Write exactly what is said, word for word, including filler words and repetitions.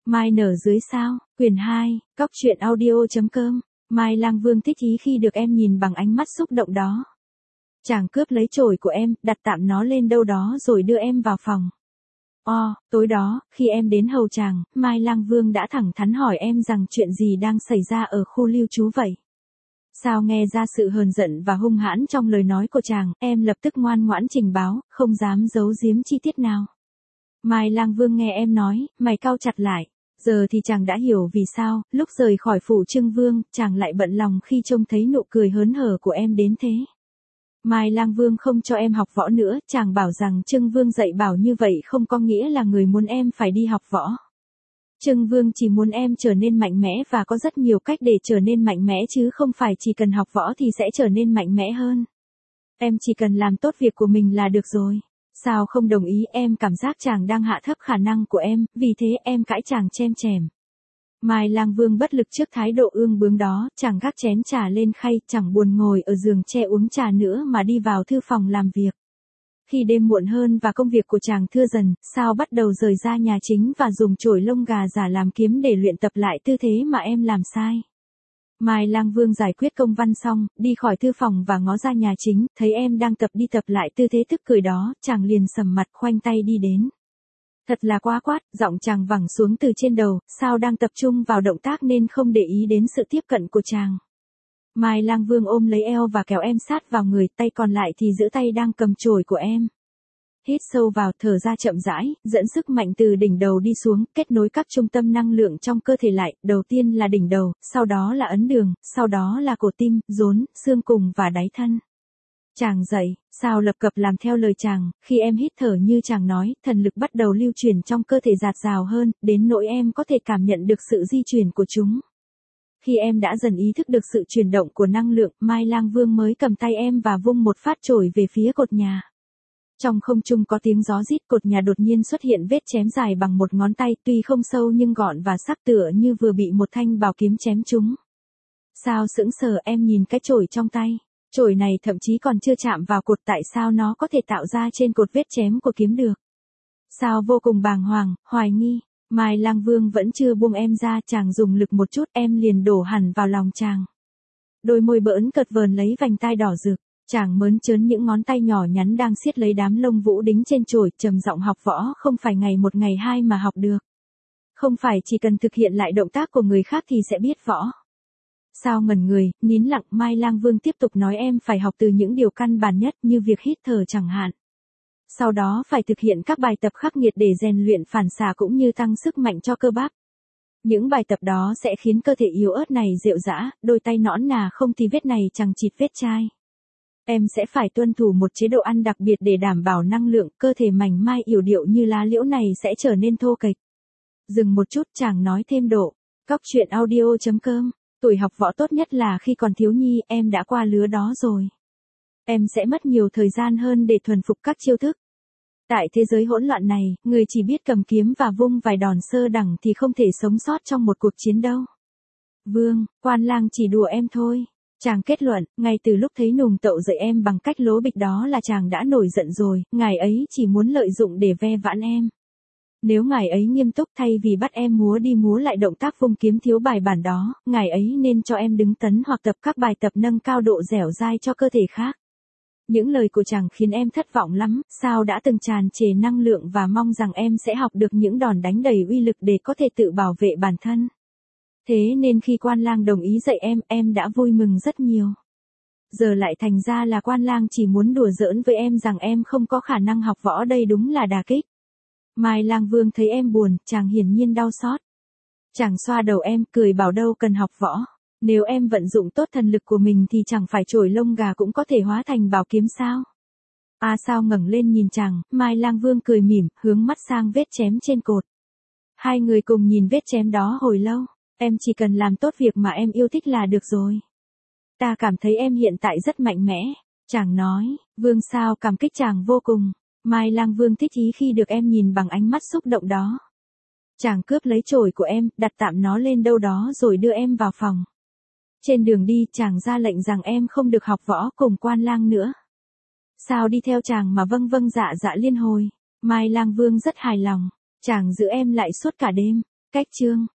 Mai nở dưới sao, quyển hai, cóc truyện audio.com, Mai Lang Vương thích ý khi được em nhìn bằng ánh mắt xúc động đó. Chàng cướp lấy chổi của em, đặt tạm nó lên đâu đó rồi đưa em vào phòng. O, tối đó, khi em đến hầu chàng, Mai Lang Vương đã thẳng thắn hỏi em rằng chuyện gì đang xảy ra ở khu lưu trú vậy. Sao nghe ra sự hờn giận và hung hãn trong lời nói của chàng, em lập tức ngoan ngoãn trình báo, không dám giấu giếm chi tiết nào. Mai Lang Vương nghe em nói, mày cau chặt lại. Giờ thì chàng đã hiểu vì sao, lúc rời khỏi phủ Trưng Vương, chàng lại bận lòng khi trông thấy nụ cười hớn hở của em đến thế. Mai Lang Vương không cho em học võ nữa, chàng bảo rằng Trưng Vương dạy bảo như vậy không có nghĩa là người muốn em phải đi học võ. Trưng Vương chỉ muốn em trở nên mạnh mẽ và có rất nhiều cách để trở nên mạnh mẽ chứ không phải chỉ cần học võ thì sẽ trở nên mạnh mẽ hơn. Em chỉ cần làm tốt việc của mình là được rồi. Sao không đồng ý, em cảm giác chàng đang hạ thấp khả năng của em, vì thế em cãi chàng chém chèm. Mai Lang Vương bất lực trước thái độ ương bướng đó, chàng gác chén trà lên khay, chẳng buồn ngồi ở giường tre uống trà nữa mà đi vào thư phòng làm việc. Khi đêm muộn hơn và công việc của chàng thưa dần, Sao bắt đầu rời ra nhà chính và dùng chổi lông gà giả làm kiếm để luyện tập lại tư thế mà em làm sai. Mai Lang Vương giải quyết công văn xong, đi khỏi thư phòng và ngó ra nhà chính, thấy em đang tập đi tập lại tư thế tức cười đó, chàng liền sầm mặt khoanh tay đi đến. Thật là quá quát, giọng chàng vẳng xuống từ trên đầu, Sao đang tập trung vào động tác nên không để ý đến sự tiếp cận của chàng. Mai Lang Vương ôm lấy eo và kéo em sát vào người, tay còn lại thì giữ tay đang cầm chổi của em. Hít sâu vào, thở ra chậm rãi, dẫn sức mạnh từ đỉnh đầu đi xuống, kết nối các trung tâm năng lượng trong cơ thể lại, đầu tiên là đỉnh đầu, sau đó là ấn đường, sau đó là cổ tim, rốn, xương cùng và đáy thân. Chàng dậy, Sao lập cập làm theo lời chàng, khi em hít thở như chàng nói, thần lực bắt đầu lưu chuyển trong cơ thể dạt dào hơn, đến nỗi em có thể cảm nhận được sự di chuyển của chúng. Khi em đã dần ý thức được sự chuyển động của năng lượng, Mai Lang Vương mới cầm tay em và vung một phát chổi về phía cột nhà. Trong không trung có tiếng gió rít, cột nhà đột nhiên xuất hiện vết chém dài bằng một ngón tay, tuy không sâu nhưng gọn và sắc tựa như vừa bị một thanh bảo kiếm chém trúng. Sao sững sờ, em nhìn cái chổi trong tay. Chổi này thậm chí còn chưa chạm vào cột, tại sao nó có thể tạo ra trên cột vết chém của kiếm được. Sao vô cùng bàng hoàng, hoài nghi. Mai Lang Vương vẫn chưa buông em ra, chàng dùng lực một chút, em liền đổ hẳn vào lòng chàng. Đôi môi bỡn cợt vờn lấy vành tai đỏ rực, chàng mớn trớn những ngón tay nhỏ nhắn đang siết lấy đám lông vũ đính trên chổi, trầm giọng học võ không phải ngày một ngày hai mà học được. Không phải chỉ cần thực hiện lại động tác của người khác thì sẽ biết võ. Sao ngẩn người, nín lặng, Mai Lang Vương tiếp tục nói em phải học từ những điều căn bản nhất như việc hít thở chẳng hạn. Sau đó phải thực hiện các bài tập khắc nghiệt để rèn luyện phản xạ cũng như tăng sức mạnh cho cơ bắp. Những bài tập đó sẽ khiến cơ thể yếu ớt này rệu rã, đôi tay nõn nà không thì vết này chẳng chịt vết chai. Em sẽ phải tuân thủ một chế độ ăn đặc biệt để đảm bảo năng lượng, cơ thể mảnh mai yểu điệu như lá liễu này sẽ trở nên thô kệch. Dừng một chút, chàng nói thêm độ. Cóc truyện audio.com, tuổi học võ tốt nhất là khi còn thiếu nhi, em đã qua lứa đó rồi. Em sẽ mất nhiều thời gian hơn để thuần phục các chiêu thức. Tại thế giới hỗn loạn này, người chỉ biết cầm kiếm và vung vài đòn sơ đẳng thì không thể sống sót trong một cuộc chiến đâu. Vương, Quan Lang chỉ đùa em thôi. Chàng kết luận, ngay từ lúc thấy nùng tậu dạy em bằng cách lố bịch đó là chàng đã nổi giận rồi, ngài ấy chỉ muốn lợi dụng để ve vãn em. Nếu ngài ấy nghiêm túc thay vì bắt em múa đi múa lại động tác vung kiếm thiếu bài bản đó, ngài ấy nên cho em đứng tấn hoặc tập các bài tập nâng cao độ dẻo dai cho cơ thể khác. Những lời của chàng khiến em thất vọng lắm, Sao đã từng tràn trề năng lượng và mong rằng em sẽ học được những đòn đánh đầy uy lực để có thể tự bảo vệ bản thân. Thế nên khi Quan Lang đồng ý dạy em, em đã vui mừng rất nhiều. Giờ lại thành ra là Quan Lang chỉ muốn đùa giỡn với em rằng em không có khả năng học võ, đây đúng là đả kích. Mai Lang Vương thấy em buồn, chàng hiển nhiên đau xót. Chàng xoa đầu em, cười bảo đâu cần học võ. Nếu em vận dụng tốt thần lực của mình thì chẳng phải chổi lông gà cũng có thể hóa thành bảo kiếm sao? À Sao ngẩng lên nhìn chàng, Mai Lang Vương cười mỉm, hướng mắt sang vết chém trên cột. Hai người cùng nhìn vết chém đó hồi lâu, em chỉ cần làm tốt việc mà em yêu thích là được rồi. Ta cảm thấy em hiện tại rất mạnh mẽ, chàng nói. Vương Sao cảm kích chàng vô cùng. Mai Lang Vương thích ý khi được em nhìn bằng ánh mắt xúc động đó. Chàng cướp lấy chổi của em, đặt tạm nó lên đâu đó rồi đưa em vào phòng. Trên đường đi, chàng ra lệnh rằng em không được học võ cùng Quan Lang nữa. Sao đi theo chàng mà vâng vâng dạ dạ liên hồi. Mai Lang Vương rất hài lòng. Chàng giữ em lại suốt cả đêm. Cách chương